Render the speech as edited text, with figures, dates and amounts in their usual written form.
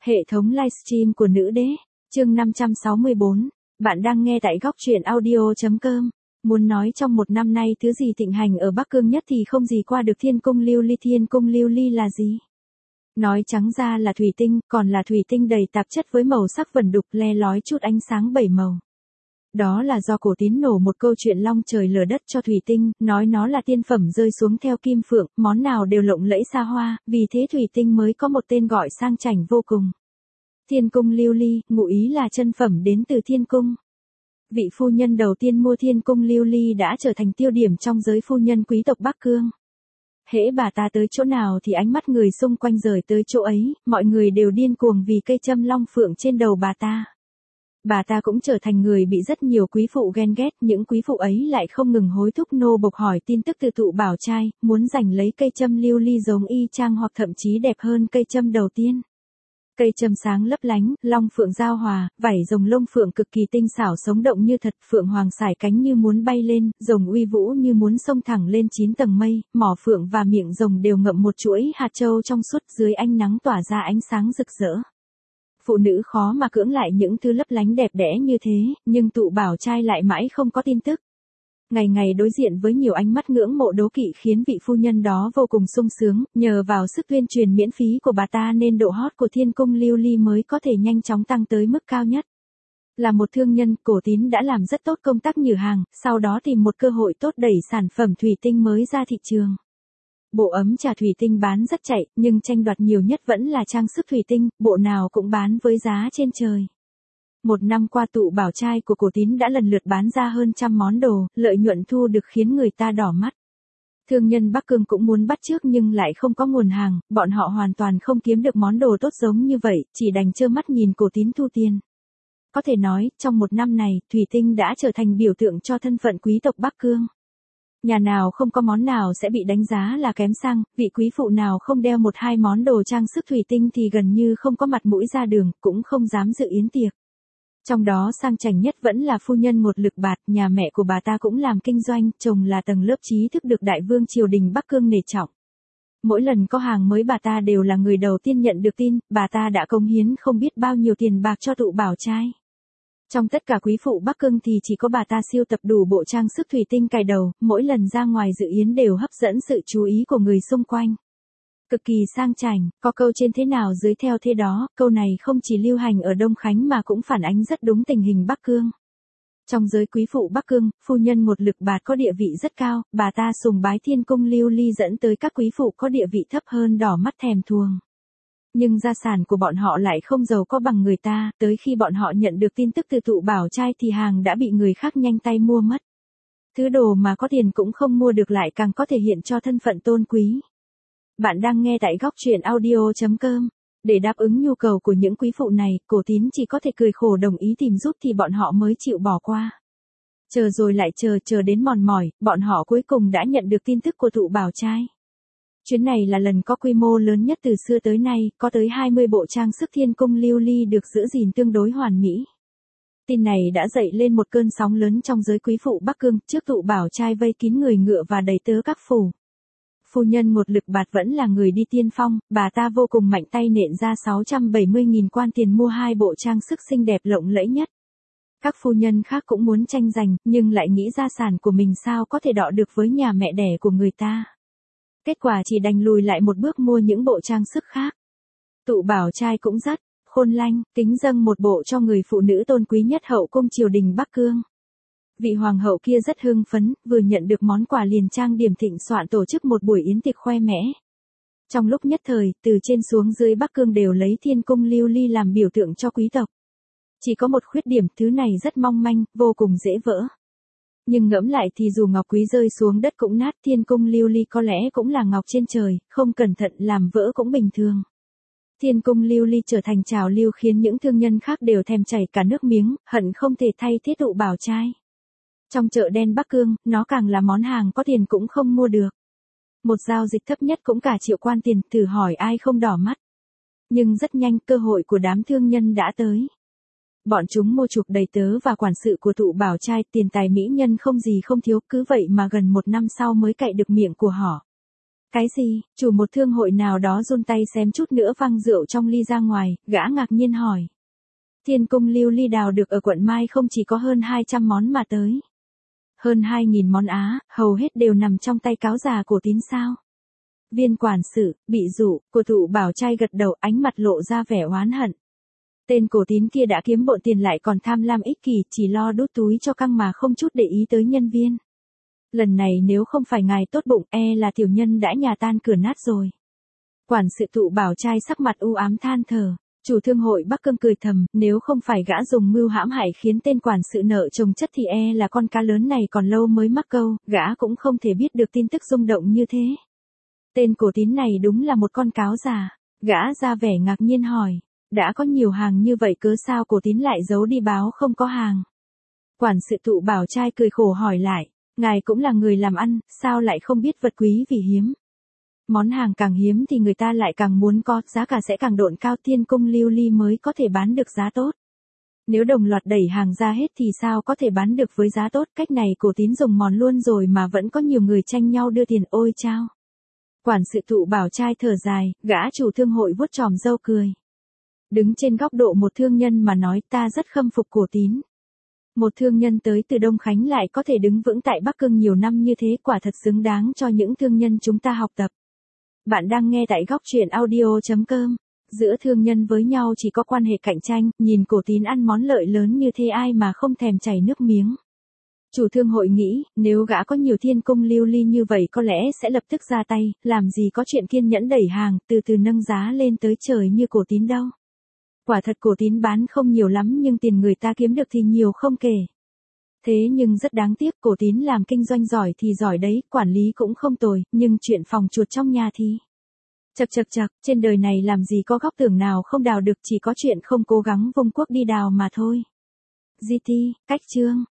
Hệ thống livestream của nữ đế, chương 564, bạn đang nghe tại góc truyện audio.com. Muốn nói trong một năm nay thứ gì thịnh hành ở Bắc Cương nhất thì không gì qua được thiên cung lưu ly. Thiên cung lưu ly là gì? Nói trắng ra là thủy tinh, còn là thủy tinh đầy tạp chất với màu sắc vẩn đục le lói chút ánh sáng bảy màu. Đó là do Cổ Tín nổ một câu chuyện long trời lở đất cho thủy tinh, nói nó là tiên phẩm rơi xuống theo kim phượng, món nào đều lộng lẫy xa hoa, vì thế thủy tinh mới có một tên gọi sang chảnh vô cùng. Thiên cung lưu ly, ngụ ý là chân phẩm đến từ thiên cung. Vị phu nhân đầu tiên mua thiên cung lưu ly đã trở thành tiêu điểm trong giới phu nhân quý tộc Bắc Cương. Hễ bà ta tới chỗ nào thì ánh mắt người xung quanh rời tới chỗ ấy, mọi người đều điên cuồng vì cây châm long phượng trên đầu bà ta. Bà ta cũng trở thành người bị rất nhiều quý phụ ghen ghét, những quý phụ ấy lại không ngừng hối thúc nô bộc hỏi tin tức từ tụ bảo trai, muốn giành lấy cây châm lưu ly giống y chang hoặc thậm chí đẹp hơn cây châm đầu tiên. Cây châm sáng lấp lánh, long phượng giao hòa, vảy rồng lông phượng cực kỳ tinh xảo sống động như thật, phượng hoàng sải cánh như muốn bay lên, rồng uy vũ như muốn xông thẳng lên 9 tầng mây, mỏ phượng và miệng rồng đều ngậm một chuỗi hạt châu trong suốt, dưới ánh nắng tỏa ra ánh sáng rực rỡ. Phụ nữ khó mà cưỡng lại những thứ lấp lánh đẹp đẽ như thế, nhưng tụ bảo trai lại mãi không có tin tức. Ngày ngày đối diện với nhiều ánh mắt ngưỡng mộ đố kỵ khiến vị phu nhân đó vô cùng sung sướng, nhờ vào sức tuyên truyền miễn phí của bà ta nên độ hot của thiên cung lưu ly mới có thể nhanh chóng tăng tới mức cao nhất. Là một thương nhân, Cổ Tín đã làm rất tốt công tác nhử hàng, sau đó tìm một cơ hội tốt đẩy sản phẩm thủy tinh mới ra thị trường. Bộ ấm trà thủy tinh bán rất chạy, nhưng tranh đoạt nhiều nhất vẫn là trang sức thủy tinh, bộ nào cũng bán với giá trên trời. Một năm qua tụ bảo trai của Cổ Tín đã lần lượt bán ra hơn 100 món đồ, lợi nhuận thu được khiến người ta đỏ mắt. Thương nhân Bắc Cương cũng muốn bắt chước nhưng lại không có nguồn hàng, bọn họ hoàn toàn không kiếm được món đồ tốt giống như vậy, chỉ đành trơ mắt nhìn Cổ Tín thu tiền. Có thể nói, trong một năm này, thủy tinh đã trở thành biểu tượng cho thân phận quý tộc Bắc Cương. Nhà nào không có món nào sẽ bị đánh giá là kém sang, vị quý phụ nào không đeo một hai món đồ trang sức thủy tinh thì gần như không có mặt mũi ra đường, cũng không dám dự yến tiệc. Trong đó sang chảnh nhất vẫn là phu nhân một lực bạt, nhà mẹ của bà ta cũng làm kinh doanh, chồng là tầng lớp trí thức được đại vương triều đình Bắc Cương nể trọng. Mỗi lần có hàng mới bà ta đều là người đầu tiên nhận được tin, bà ta đã cống hiến không biết bao nhiêu tiền bạc cho tụ bảo trai. Trong tất cả quý phụ Bắc Cương thì chỉ có bà ta siêu tập đủ bộ trang sức thủy tinh cài đầu, mỗi lần ra ngoài dự yến đều hấp dẫn sự chú ý của người xung quanh. Cực kỳ sang chảnh, có câu trên thế nào dưới theo thế đó, câu này không chỉ lưu hành ở Đông Khánh mà cũng phản ánh rất đúng tình hình Bắc Cương. Trong giới quý phụ Bắc Cương, phu nhân một lực bạt có địa vị rất cao, bà ta sùng bái thiên cung lưu ly dẫn tới các quý phụ có địa vị thấp hơn đỏ mắt thèm thuồng. Nhưng gia sản của bọn họ lại không giàu có bằng người ta, tới khi bọn họ nhận được tin tức từ tụ bảo trai thì hàng đã bị người khác nhanh tay mua mất. Thứ đồ mà có tiền cũng không mua được lại càng có thể hiện cho thân phận tôn quý. Bạn đang nghe tại góc truyện audio.com. Để đáp ứng nhu cầu của những quý phụ này, Cổ Tín chỉ có thể cười khổ đồng ý tìm giúp thì bọn họ mới chịu bỏ qua. Chờ rồi lại chờ đến mòn mỏi, bọn họ cuối cùng đã nhận được tin tức của tụ bảo trai. Chuyến này là lần có quy mô lớn nhất từ xưa tới nay, có tới 20 bộ trang sức thiên cung lưu ly được giữ gìn tương đối hoàn mỹ. Tin này đã dậy lên một cơn sóng lớn trong giới quý phụ Bắc Cương, trước tụ bảo trai vây kín người ngựa và đầy tớ các phủ. Phu nhân một lực bạt vẫn là người đi tiên phong, bà ta vô cùng mạnh tay nện ra 670.000 quan tiền mua hai bộ trang sức xinh đẹp lộng lẫy nhất. Các phu nhân khác cũng muốn tranh giành, nhưng lại nghĩ gia sản của mình sao có thể đọ được với nhà mẹ đẻ của người ta. Kết quả chỉ đành lùi lại một bước mua những bộ trang sức khác. Tụ bảo trai cũng rất khôn lanh, kính dâng một bộ cho người phụ nữ tôn quý nhất hậu cung triều đình Bắc Cương. Vị hoàng hậu kia rất hưng phấn, vừa nhận được món quà liền trang điểm thịnh soạn tổ chức một buổi yến tiệc khoe mẽ. Trong lúc nhất thời, từ trên xuống dưới Bắc Cương đều lấy thiên cung lưu ly làm biểu tượng cho quý tộc. Chỉ có một khuyết điểm, thứ này rất mong manh, vô cùng dễ vỡ. Nhưng ngẫm lại thì dù ngọc quý rơi xuống đất cũng nát, thiên cung lưu ly có lẽ cũng là ngọc trên trời, không cẩn thận làm vỡ cũng bình thường. Thiên cung lưu ly trở thành trào lưu khiến những thương nhân khác đều thèm chảy cả nước miếng, hận không thể thay thế tụ bảo trai. Trong chợ đen Bắc Cương, nó càng là món hàng có tiền cũng không mua được. Một giao dịch thấp nhất cũng cả triệu quan tiền, thử hỏi ai không đỏ mắt. Nhưng rất nhanh cơ hội của đám thương nhân đã tới. Bọn chúng mua chuộc đầy tớ và quản sự của tụ bảo trai, tiền tài mỹ nhân không gì không thiếu, cứ vậy mà gần một năm sau mới cậy được miệng của họ. Cái gì? Chủ một thương hội nào đó run tay xém chút nữa văng rượu trong ly ra ngoài, gã ngạc nhiên hỏi. Thiên cung lưu ly đào được ở quận Mai không chỉ có hơn 200 món mà tới. Hơn 2.000 món á, hầu hết đều nằm trong tay cáo già Cổ Tín sao? Viên quản sự, bị dụ, của thụ bảo trai gật đầu, ánh mặt lộ ra vẻ oán hận. Tên Cổ Tín kia đã kiếm bộn tiền lại còn tham lam ích kỷ, chỉ lo đút túi cho căng mà không chút để ý tới nhân viên. Lần này nếu không phải ngài tốt bụng, là tiểu nhân đã nhà tan cửa nát rồi. Quản sự thụ bảo trai sắc mặt u ám than thở. Chủ thương hội Bắc Cương cười thầm, nếu không phải gã dùng mưu hãm hại khiến tên quản sự nợ chồng chất thì là con cá lớn này còn lâu mới mắc câu, gã cũng không thể biết được tin tức rung động như thế. Tên Cổ Tín này đúng là một con cáo già. Gã ra vẻ ngạc nhiên hỏi, đã có nhiều hàng như vậy cớ sao Cổ Tín lại giấu đi báo không có hàng? Quản sự thụ bảo trai cười khổ hỏi lại, ngài cũng là người làm ăn, sao lại không biết vật quý vì hiếm? Món hàng càng hiếm thì người ta lại càng muốn có, giá cả sẽ càng độn cao, Thiên cung lưu ly mới có thể bán được giá tốt. Nếu đồng loạt đẩy hàng ra hết thì sao có thể bán được với giá tốt, cách này Cổ Tín dùng mòn luôn rồi mà vẫn có nhiều người tranh nhau đưa tiền, ôi chao. Quản sự thụ bảo trai thở dài, gã chủ thương hội vuốt tròm râu cười. Đứng trên góc độ một thương nhân mà nói, ta rất khâm phục Cổ Tín. Một thương nhân tới từ Đông Khánh lại có thể đứng vững tại Bắc Cương nhiều năm như thế, quả thật xứng đáng cho những thương nhân chúng ta học tập. Bạn đang nghe tại góc truyện audio.com. Giữa thương nhân với nhau chỉ có quan hệ cạnh tranh, nhìn Cổ Tín ăn món lợi lớn như thế ai mà không thèm chảy nước miếng. Chủ thương hội nghĩ, nếu gã có nhiều thiên cung lưu ly như vậy có lẽ sẽ lập tức ra tay, làm gì có chuyện kiên nhẫn đẩy hàng, từ từ nâng giá lên tới trời như Cổ Tín đâu. Quả thật Cổ Tín bán không nhiều lắm nhưng tiền người ta kiếm được thì nhiều không kể. Thế nhưng rất đáng tiếc, Cổ Tín làm kinh doanh giỏi thì giỏi đấy, quản lý cũng không tồi, nhưng chuyện phòng chuột trong nhà thì... Chậc, trên đời này làm gì có góc tường nào không đào được, chỉ có chuyện không cố gắng vung cuốc đi đào mà thôi. GT, cách chương.